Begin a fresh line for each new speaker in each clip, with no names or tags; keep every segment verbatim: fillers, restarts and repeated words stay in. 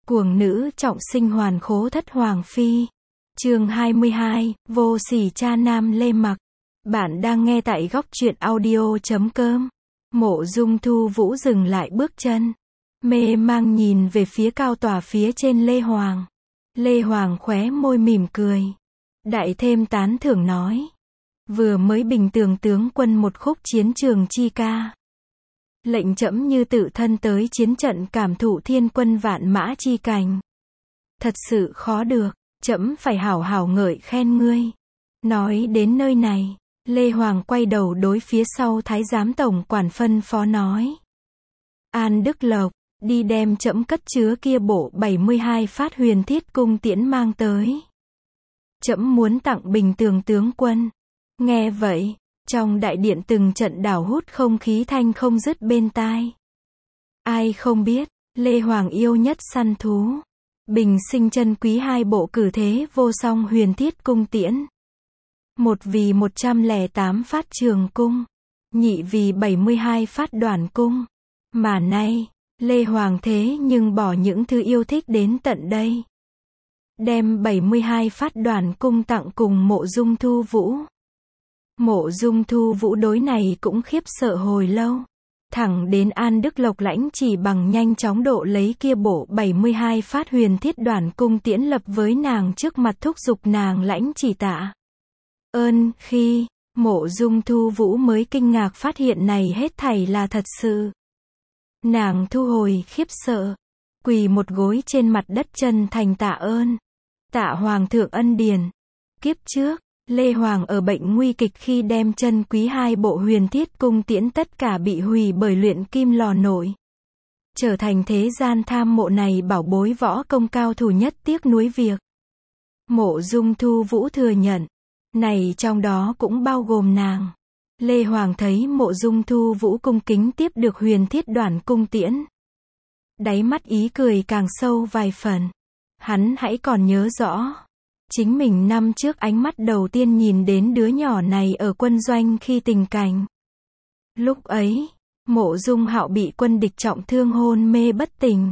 Cuồng nữ trọng sinh hoàn khố thất hoàng phi. Chương hai mươi hai, vô sỉ cha nam Lê Mặc. Bạn đang nghe tại góc truyện audio chấm com. Mộ Dung Thu Vũ dừng lại bước chân, mê mang nhìn về phía cao tòa phía trên Lê Hoàng. Lê Hoàng khóe môi mỉm cười, đại thêm tán thưởng nói: vừa mới bình tường tướng quân một khúc chiến trường chi ca. Lệnh trẫm như tự thân tới chiến trận cảm thụ thiên quân vạn mã chi cảnh. Thật sự khó được, trẫm phải hảo hảo ngợi khen ngươi. Nói đến nơi này, Lê Hoàng quay đầu đối phía sau thái giám tổng quản phân phó nói: An Đức Lộc, đi đem trẫm cất chứa kia bộ bảy mươi hai phát huyền thiết cung tiễn mang tới. Trẫm muốn tặng bình tường tướng quân. Nghe vậy, trong đại điện từng trận đảo hút không khí thanh không dứt bên tai. Ai không biết, Lê Hoàng yêu nhất săn thú. Bình sinh chân quý hai bộ cử thế vô song huyền thiết cung tiễn. Một vì một trăm lẻ tám phát trường cung, nhị vì bảy mươi hai phát đoản cung. Mà nay, Lê Hoàng thế nhưng bỏ những thứ yêu thích đến tận đây. Đem bảy mươi hai phát đoản cung tặng cùng Mộ Dung Thu Vũ. Mộ Dung Thu Vũ đối này cũng khiếp sợ hồi lâu. Thẳng đến An Đức Lộc lãnh chỉ bằng nhanh chóng độ lấy kia bộ bảy mươi hai phát huyền thiết đoản cung tiễn lập với nàng trước mặt thúc giục nàng lãnh chỉ tạ ơn khi, Mộ Dung Thu Vũ mới kinh ngạc phát hiện này hết thảy là thật sự. Nàng thu hồi khiếp sợ, quỳ một gối trên mặt đất chân thành tạ ơn. Tạ Hoàng thượng ân điển. Kiếp trước, Lê Hoàng ở bệnh nguy kịch khi đem chân quý hai bộ huyền thiết cung tiễn tất cả bị hủy bởi luyện kim lò nổi. Trở thành thế gian tham mộ này bảo bối võ công cao thủ nhất tiếc nuối việc. Mộ Dung Thu Vũ thừa nhận, này trong đó cũng bao gồm nàng. Lê Hoàng thấy Mộ Dung Thu Vũ cung kính tiếp được huyền thiết đoản cung tiễn. Đáy mắt ý cười càng sâu vài phần. Hắn hãy còn nhớ rõ. Chính mình năm trước ánh mắt đầu tiên nhìn đến đứa nhỏ này ở quân doanh khi tình cảnh. Lúc ấy, Mộ Dung Hạo bị quân địch trọng thương hôn mê bất tỉnh.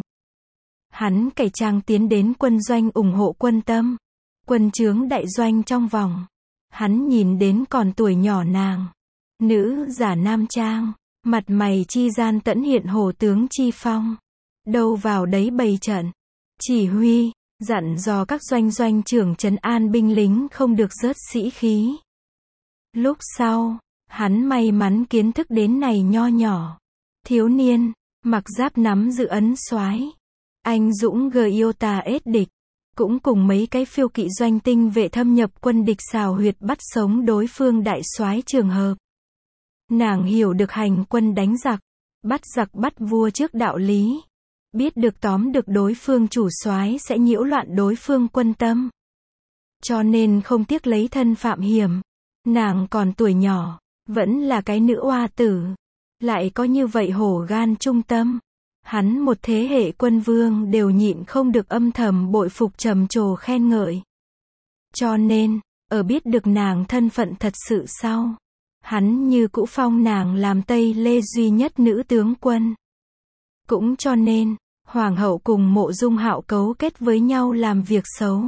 Hắn cải trang tiến đến quân doanh ủng hộ quân tâm. Quân trướng đại doanh trong vòng. Hắn nhìn đến còn tuổi nhỏ nàng. Nữ giả nam trang, mặt mày chi gian tẫn hiện hổ tướng chi phong. Đâu vào đấy bày trận, chỉ huy, dặn dò các doanh doanh trưởng trấn an binh lính không được rớt sĩ khí. Lúc sau, hắn may mắn kiến thức đến này nho nhỏ thiếu niên, mặc giáp nắm giữ ấn soái, anh dũng gờ yêu tà ết địch, cũng cùng mấy cái phiêu kỵ doanh tinh vệ thâm nhập quân địch xào huyệt bắt sống đối phương đại soái trường hợp. Nàng hiểu được hành quân đánh giặc, bắt giặc bắt vua trước đạo lý. Biết được tóm được đối phương chủ soái sẽ nhiễu loạn đối phương quân tâm. Cho nên không tiếc lấy thân phạm hiểm. Nàng còn tuổi nhỏ, vẫn là cái nữ oa tử. Lại có như vậy hổ gan trung tâm. Hắn một thế hệ quân vương đều nhịn không được âm thầm bội phục trầm trồ khen ngợi. Cho nên, ở biết được nàng thân phận thật sự sau, hắn như cũ phong nàng làm Tây Lê duy nhất nữ tướng quân. Cũng cho nên, Hoàng hậu cùng Mộ Dung Hạo cấu kết với nhau làm việc xấu.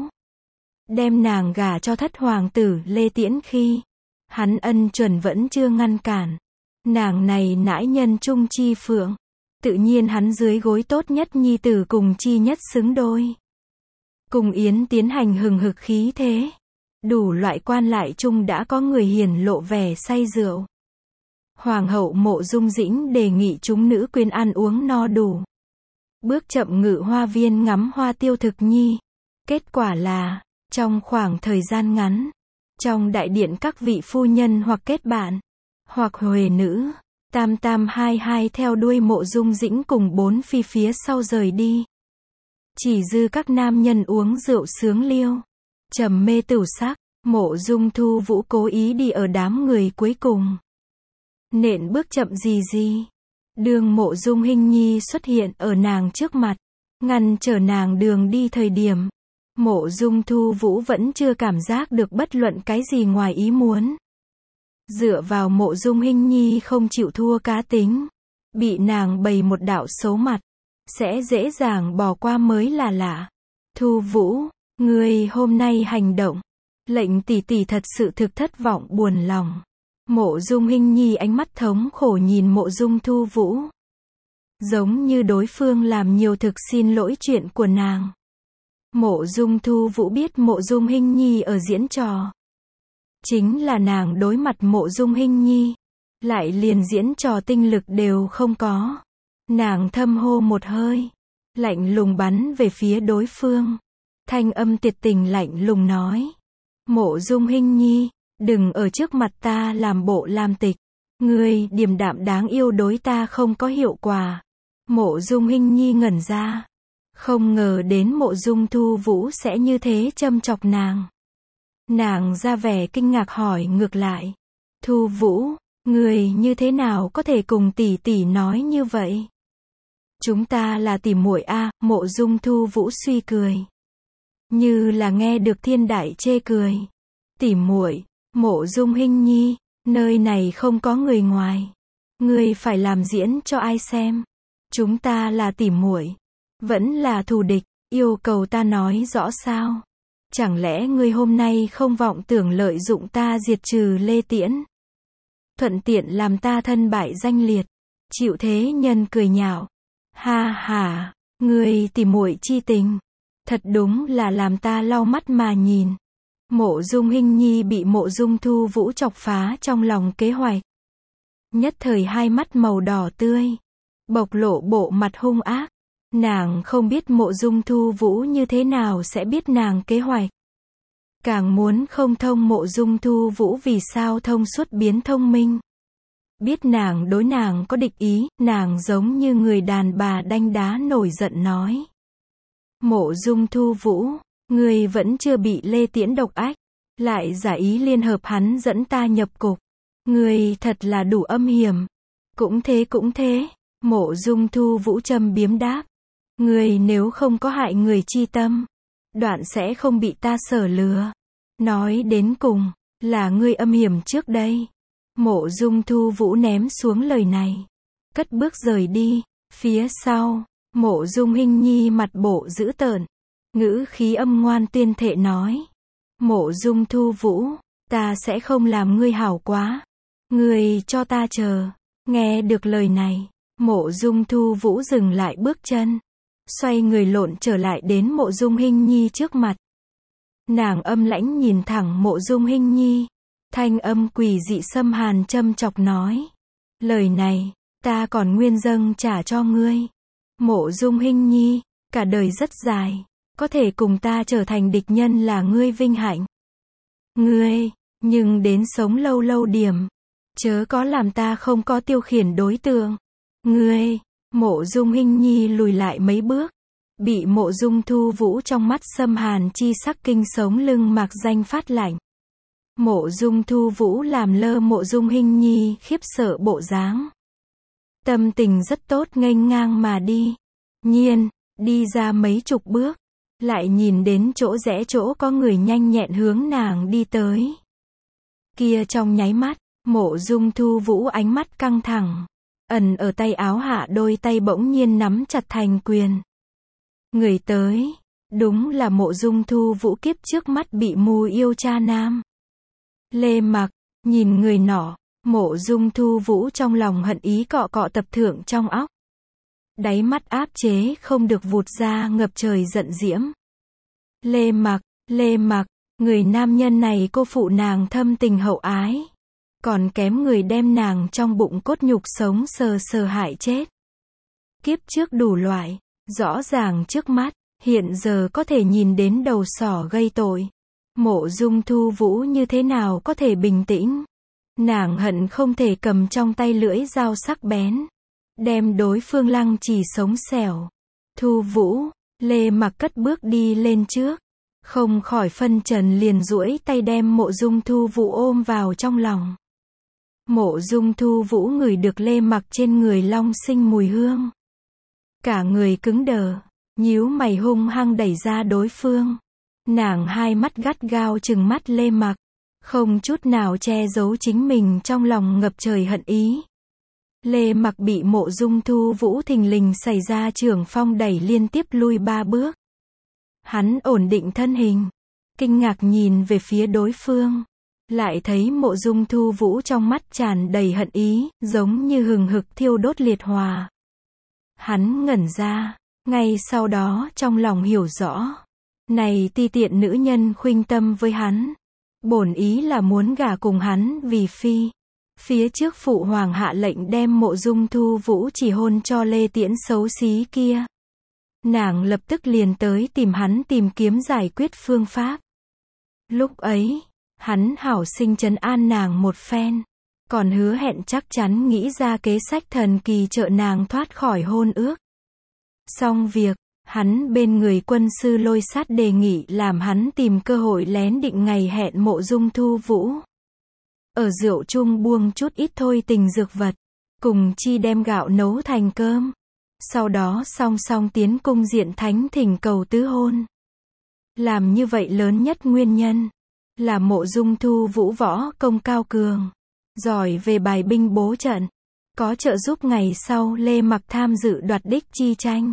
Đem nàng gả cho thất hoàng tử Lê Tiễn khi, hắn ân chuẩn vẫn chưa ngăn cản. Nàng này nãi nhân trung chi phượng. Tự nhiên hắn dưới gối tốt nhất nhi tử cùng chi nhất xứng đôi. Cùng Yến tiến hành hừng hực khí thế. Đủ loại quan lại chung đã có người hiển lộ vẻ say rượu. Hoàng hậu Mộ Dung Dĩnh đề nghị chúng nữ quyến ăn uống no đủ. Bước chậm ngự hoa viên ngắm hoa tiêu thực nhi. Kết quả là, trong khoảng thời gian ngắn, trong đại điện các vị phu nhân hoặc kết bạn, hoặc huề nữ, tam tam hai hai theo đuôi Mộ Dung Dĩnh cùng bốn phi phía sau rời đi. Chỉ dư các nam nhân uống rượu sướng liêu, trầm mê tửu sắc. Mộ Dung Thu Vũ cố ý đi ở đám người cuối cùng. Nện bước chậm gì gì. Đường Mộ Dung Hinh Nhi xuất hiện ở nàng trước mặt, ngăn trở nàng đường đi thời điểm. Mộ Dung Thu Vũ vẫn chưa cảm giác được bất luận cái gì ngoài ý muốn. Dựa vào Mộ Dung Hinh Nhi không chịu thua cá tính, bị nàng bày một đạo xấu mặt, sẽ dễ dàng bỏ qua mới là lạ. Thu Vũ, ngươi hôm nay hành động, lệnh tỷ tỷ thật sự thực thất vọng buồn lòng. Mộ Dung Hinh Nhi ánh mắt thống khổ nhìn Mộ Dung Thu Vũ. Giống như đối phương làm nhiều thực xin lỗi chuyện của nàng. Mộ Dung Thu Vũ biết Mộ Dung Hinh Nhi ở diễn trò. Chính là nàng đối mặt Mộ Dung Hinh Nhi, lại liền diễn trò tinh lực đều không có. Nàng thâm hô một hơi, lạnh lùng bắn về phía đối phương. Thanh âm tuyệt tình lạnh lùng nói. Mộ Dung Hinh Nhi, đừng ở trước mặt ta làm bộ làm tịch. Ngươi điềm đạm đáng yêu đối ta không có hiệu quả. Mộ Dung Hinh Nhi ngẩn ra. Không ngờ đến Mộ Dung Thu Vũ sẽ như thế châm chọc nàng. Nàng ra vẻ kinh ngạc hỏi ngược lại. Thu Vũ, ngươi như thế nào có thể cùng tỷ tỷ nói như vậy? Chúng ta là tỷ muội a, Mộ Dung Thu Vũ suy cười. Như là nghe được thiên đại chê cười. Tỷ muội, Mộ Dung Hinh Nhi, nơi này không có người ngoài. Ngươi phải làm diễn cho ai xem? Chúng ta là tỷ muội, vẫn là thù địch, yêu cầu ta nói rõ sao? Chẳng lẽ ngươi hôm nay không vọng tưởng lợi dụng ta diệt trừ Lê Tiễn? Thuận tiện làm ta thân bại danh liệt. Chịu thế nhân cười nhạo. Ha ha, ngươi tỷ muội chi tình. Thật đúng là làm ta lau mắt mà nhìn. Mộ Dung Hinh Nhi bị Mộ Dung Thu Vũ chọc phá trong lòng kế hoạch. Nhất thời hai mắt màu đỏ tươi, bộc lộ bộ mặt hung ác. Nàng không biết Mộ Dung Thu Vũ như thế nào sẽ biết nàng kế hoạch. Càng muốn không thông Mộ Dung Thu Vũ vì sao thông suốt biến thông minh. Biết nàng đối nàng có địch ý, nàng giống như người đàn bà đanh đá nổi giận nói. Mộ Dung Thu Vũ, ngươi vẫn chưa bị Lê Tiễn độc ách, lại giả ý liên hợp hắn dẫn ta nhập cục. Ngươi thật là đủ âm hiểm. Cũng thế cũng thế, Mộ Dung Thu Vũ châm biếm đáp. Ngươi nếu không có hại người chi tâm, đoạn sẽ không bị ta sở lừa. Nói đến cùng, là ngươi âm hiểm trước đây. Mộ Dung Thu Vũ ném xuống lời này, cất bước rời đi. Phía sau, Mộ Dung Hinh Nhi mặt bộ dữ tợn, ngữ khí âm ngoan tuyên thệ nói. Mộ Dung Thu Vũ, ta sẽ không làm ngươi hảo quá. Ngươi cho ta chờ. Nghe được lời này, Mộ Dung Thu Vũ dừng lại bước chân, xoay người lộn trở lại đến Mộ Dung Hinh Nhi trước mặt. Nàng âm lãnh nhìn thẳng Mộ Dung Hinh Nhi, thanh âm quỷ dị xâm hàn châm chọc nói. Lời này, ta còn nguyên dâng trả cho ngươi. Mộ Dung Hinh Nhi, cả đời rất dài, có thể cùng ta trở thành địch nhân là ngươi vinh hạnh. Ngươi, nhưng đến sống lâu lâu điểm, chớ có làm ta không có tiêu khiển đối tượng. Ngươi, Mộ Dung Hinh Nhi lùi lại mấy bước, bị Mộ Dung Thu Vũ trong mắt xâm hàn chi sắc kinh sống lưng mạc danh phát lạnh. Mộ Dung Thu Vũ làm lơ Mộ Dung Hinh Nhi khiếp sợ bộ dáng. Tâm tình rất tốt nghênh ngang mà đi. Nhiên, đi ra mấy chục bước, lại nhìn đến chỗ rẽ chỗ có người nhanh nhẹn hướng nàng đi tới. Kia trong nháy mắt, Mộ Dung Thu Vũ ánh mắt căng thẳng, ẩn ở tay áo hạ đôi tay bỗng nhiên nắm chặt thành quyền. Người tới, đúng là Mộ Dung Thu Vũ kiếp trước mắt bị mù yêu cha nam. Lê Mặc, nhìn người nọ, Mộ Dung Thu Vũ trong lòng hận ý cọ cọ tập thượng trong óc. Đáy mắt áp chế không được vụt ra ngập trời giận diễm. Lê Mặc, Lê Mặc, người nam nhân này cô phụ nàng thâm tình hậu ái. Còn kém người đem nàng trong bụng cốt nhục sống sờ sờ hại chết. Kiếp trước đủ loại, rõ ràng trước mắt, hiện giờ có thể nhìn đến đầu sỏ gây tội. Mộ Dung Thu Vũ như thế nào có thể bình tĩnh? Nàng hận không thể cầm trong tay lưỡi dao sắc bén, đem đối phương lăng trì sống xẻo. Thu Vũ, Lê Mặc cất bước đi lên trước, không khỏi phân trần liền duỗi tay đem Mộ Dung Thu Vũ ôm vào trong lòng. Mộ Dung Thu Vũ ngửi được Lê Mặc trên người long sinh mùi hương. Cả người cứng đờ, nhíu mày hung hăng đẩy ra đối phương. Nàng hai mắt gắt gao trừng mắt Lê Mặc, không chút nào che giấu chính mình trong lòng ngập trời hận ý. Lê Mặc bị Mộ Dung Thu Vũ thình lình xảy ra chưởng phong đẩy liên tiếp lui ba bước. Hắn ổn định thân hình, kinh ngạc nhìn về phía đối phương, lại thấy Mộ Dung Thu Vũ trong mắt tràn đầy hận ý, giống như hừng hực thiêu đốt liệt hỏa. Hắn ngẩn ra, ngay sau đó trong lòng hiểu rõ, này ti tiện nữ nhân khuynh tâm với hắn, bổn ý là muốn gả cùng hắn vì phi. Phía trước phụ hoàng hạ lệnh đem Mộ Dung Thu Vũ chỉ hôn cho Lê Tiễn xấu xí kia. Nàng lập tức liền tới tìm hắn tìm kiếm giải quyết phương pháp. Lúc ấy, hắn hảo sinh trấn an nàng một phen, còn hứa hẹn chắc chắn nghĩ ra kế sách thần kỳ trợ nàng thoát khỏi hôn ước. Xong việc, hắn bên người quân sư Lôi Sát đề nghị làm hắn tìm cơ hội lén định ngày hẹn Mộ Dung Thu Vũ. Ở rượu chung buông chút ít thôi tình dược vật, cùng chi đem gạo nấu thành cơm. Sau đó song song tiến cung diện thánh thỉnh cầu tứ hôn. Làm như vậy lớn nhất nguyên nhân là Mộ Dung Thu Vũ võ công cao cường, giỏi về bài binh bố trận, có trợ giúp ngày sau Lê Mặc tham dự đoạt đích chi tranh.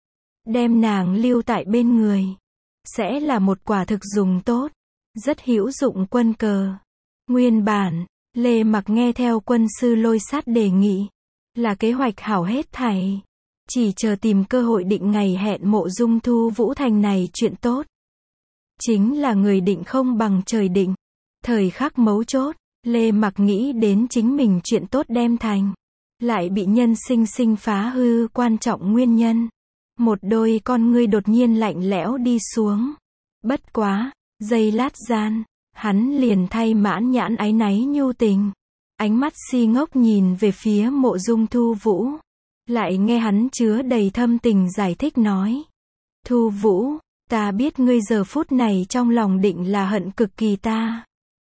Đem nàng lưu tại bên người, sẽ là một quả thực dùng tốt, rất hữu dụng quân cờ. Nguyên bản, Lê Mặc nghe theo quân sư Lôi Sát đề nghị, là kế hoạch hảo hết thảy. Chỉ chờ tìm cơ hội định ngày hẹn Mộ Dung Thu Vũ thành này chuyện tốt. Chính là người định không bằng trời định. Thời khắc mấu chốt, Lê Mặc nghĩ đến chính mình chuyện tốt đem thành, lại bị nhân sinh sinh phá hư quan trọng nguyên nhân. Một đôi con ngươi đột nhiên lạnh lẽo đi xuống. Bất quá, giây lát gian, hắn liền thay mãn nhãn áy náy nhu tình. Ánh mắt si ngốc nhìn về phía Mộ Dung Thu Vũ. Lại nghe hắn chứa đầy thâm tình giải thích nói. Thu Vũ, ta biết ngươi giờ phút này trong lòng định là hận cực kỳ ta.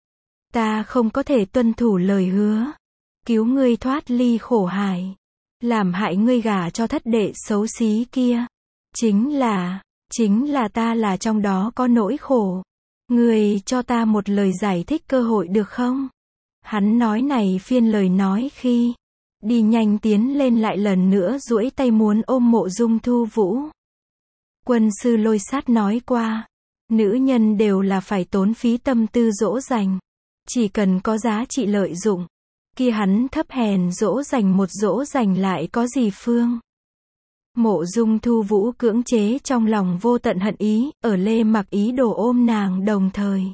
Ta không có thể tuân thủ lời hứa, cứu ngươi thoát ly khổ hải, làm hại ngươi gả cho thất đệ xấu xí kia. Chính là, chính là ta là trong đó có nỗi khổ. Ngươi cho ta một lời giải thích cơ hội được không? Hắn nói này phiên lời nói khi đi nhanh tiến lên lại lần nữa duỗi tay muốn ôm Mộ Dung Thu Vũ. Quân sư Lôi Sát nói qua, nữ nhân đều là phải tốn phí tâm tư dỗ dành, chỉ cần có giá trị lợi dụng, kia hắn thấp hèn dỗ dành một dỗ dành lại có gì phương. Mộ Dung Thu Vũ cưỡng chế trong lòng vô tận hận ý, ở Lê Mặc ý đồ ôm nàng đồng thời.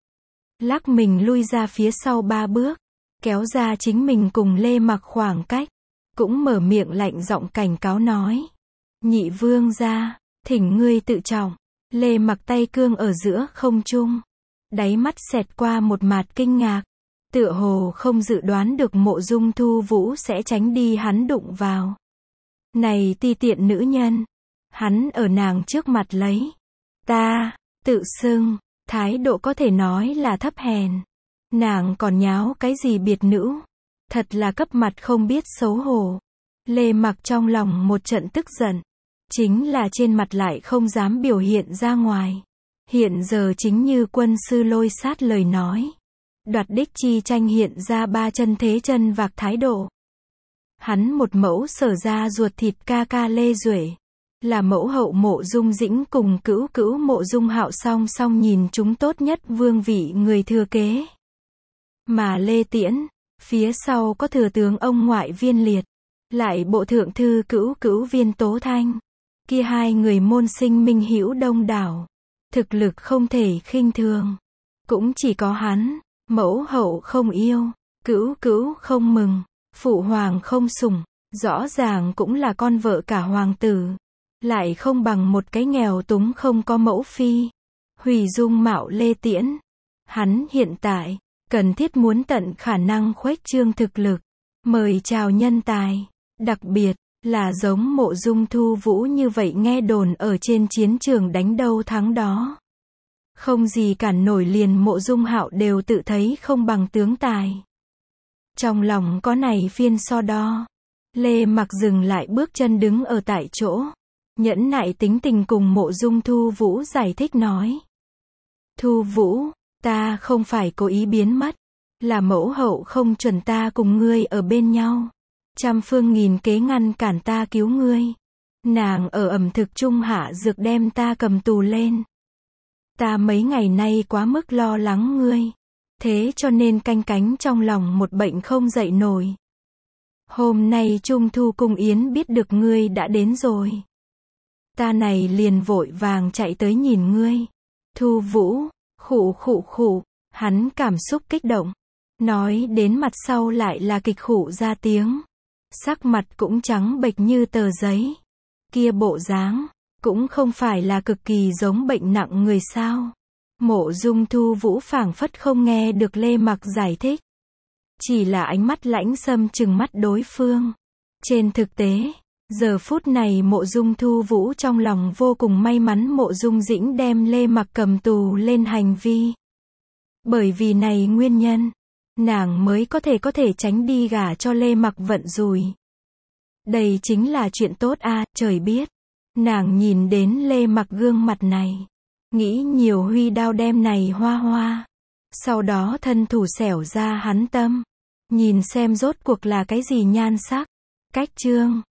Lắc mình lui ra phía sau ba bước, kéo ra chính mình cùng Lê Mặc khoảng cách, cũng mở miệng lạnh giọng cảnh cáo nói. Nhị vương gia, thỉnh ngươi tự trọng. Lê Mặc tay cương ở giữa không trung, đáy mắt xẹt qua một mạt kinh ngạc, tựa hồ không dự đoán được Mộ Dung Thu Vũ sẽ tránh đi hắn đụng vào. Này ti tiện nữ nhân, hắn ở nàng trước mặt lấy ta, tự xưng, thái độ có thể nói là thấp hèn. Nàng còn nháo cái gì biệt nữ, thật là cấp mặt không biết xấu hổ. Lê Mặc trong lòng một trận tức giận, chính là trên mặt lại không dám biểu hiện ra ngoài. Hiện giờ chính như quân sư Lôi Sát lời nói, đoạt đích chi tranh hiện ra ba chân thế chân vạc thái độ. Hắn một mẫu sở ra ruột thịt ca ca Lê Duệ, là mẫu hậu Mộ Dung Dĩnh cùng cữu cữu Mộ Dung Hạo song song nhìn chúng tốt nhất vương vị người thừa kế. Mà Lê Tiễn, phía sau có thừa tướng ông ngoại Viên Liệt, lại bộ thượng thư cữu cữu Viên Tố Thanh. Kia hai người môn sinh minh hữu đông đảo, thực lực không thể khinh thường. Cũng chỉ có hắn, mẫu hậu không yêu, cữu cữu không mừng, phụ hoàng không sủng, rõ ràng cũng là con vợ cả hoàng tử, lại không bằng một cái nghèo túng không có mẫu phi. Hủy dung mạo Lê Tiễn, hắn hiện tại cần thiết muốn tận khả năng khuếch trương thực lực, mời chào nhân tài, đặc biệt là giống Mộ Dung Thu Vũ như vậy nghe đồn ở trên chiến trường đánh đâu thắng đó. Không gì cản nổi liền Mộ Dung Hạo đều tự thấy không bằng tướng tài. Trong lòng có này phiên so đo, Lê Mặc dừng lại bước chân đứng ở tại chỗ, nhẫn nại tính tình cùng Mộ Dung Thu Vũ giải thích nói. Thu Vũ, ta không phải cố ý biến mất, là mẫu hậu không chuẩn ta cùng ngươi ở bên nhau. trăm phương nghìn kế ngăn cản ta cứu ngươi. Nàng ở ẩm thực trung hạ dược đem ta cầm tù lên. Ta mấy ngày nay quá mức lo lắng ngươi. Thế cho nên canh cánh trong lòng một bệnh không dậy nổi. Hôm nay Trung Thu cung yến biết được ngươi đã đến rồi. Ta này liền vội vàng chạy tới nhìn ngươi. Thu Vũ, khụ khụ khụ, hắn cảm xúc kích động. Nói đến mặt sau lại là kịch khụ ra tiếng. Sắc mặt cũng trắng bệch như tờ giấy. Kia bộ dáng, cũng không phải là cực kỳ giống bệnh nặng người sao. Mộ Dung Thu Vũ phảng phất không nghe được Lê Mặc giải thích. Chỉ là ánh mắt lãnh xâm trừng mắt đối phương. Trên thực tế, giờ phút này Mộ Dung Thu Vũ trong lòng vô cùng may mắn Mộ Dung Dĩnh đem Lê Mặc cầm tù lên hành vi. Bởi vì này nguyên nhân, nàng mới có thể có thể tránh đi gả cho Lê Mặc vận rủi. Đây chính là chuyện tốt a, à, trời biết. Nàng nhìn đến Lê Mặc gương mặt này, nghĩ nhiều huy đao đem này hoa hoa. Sau đó thân thủ xẻo ra hắn tâm. Nhìn xem rốt cuộc là cái gì nhan sắc. Cách chương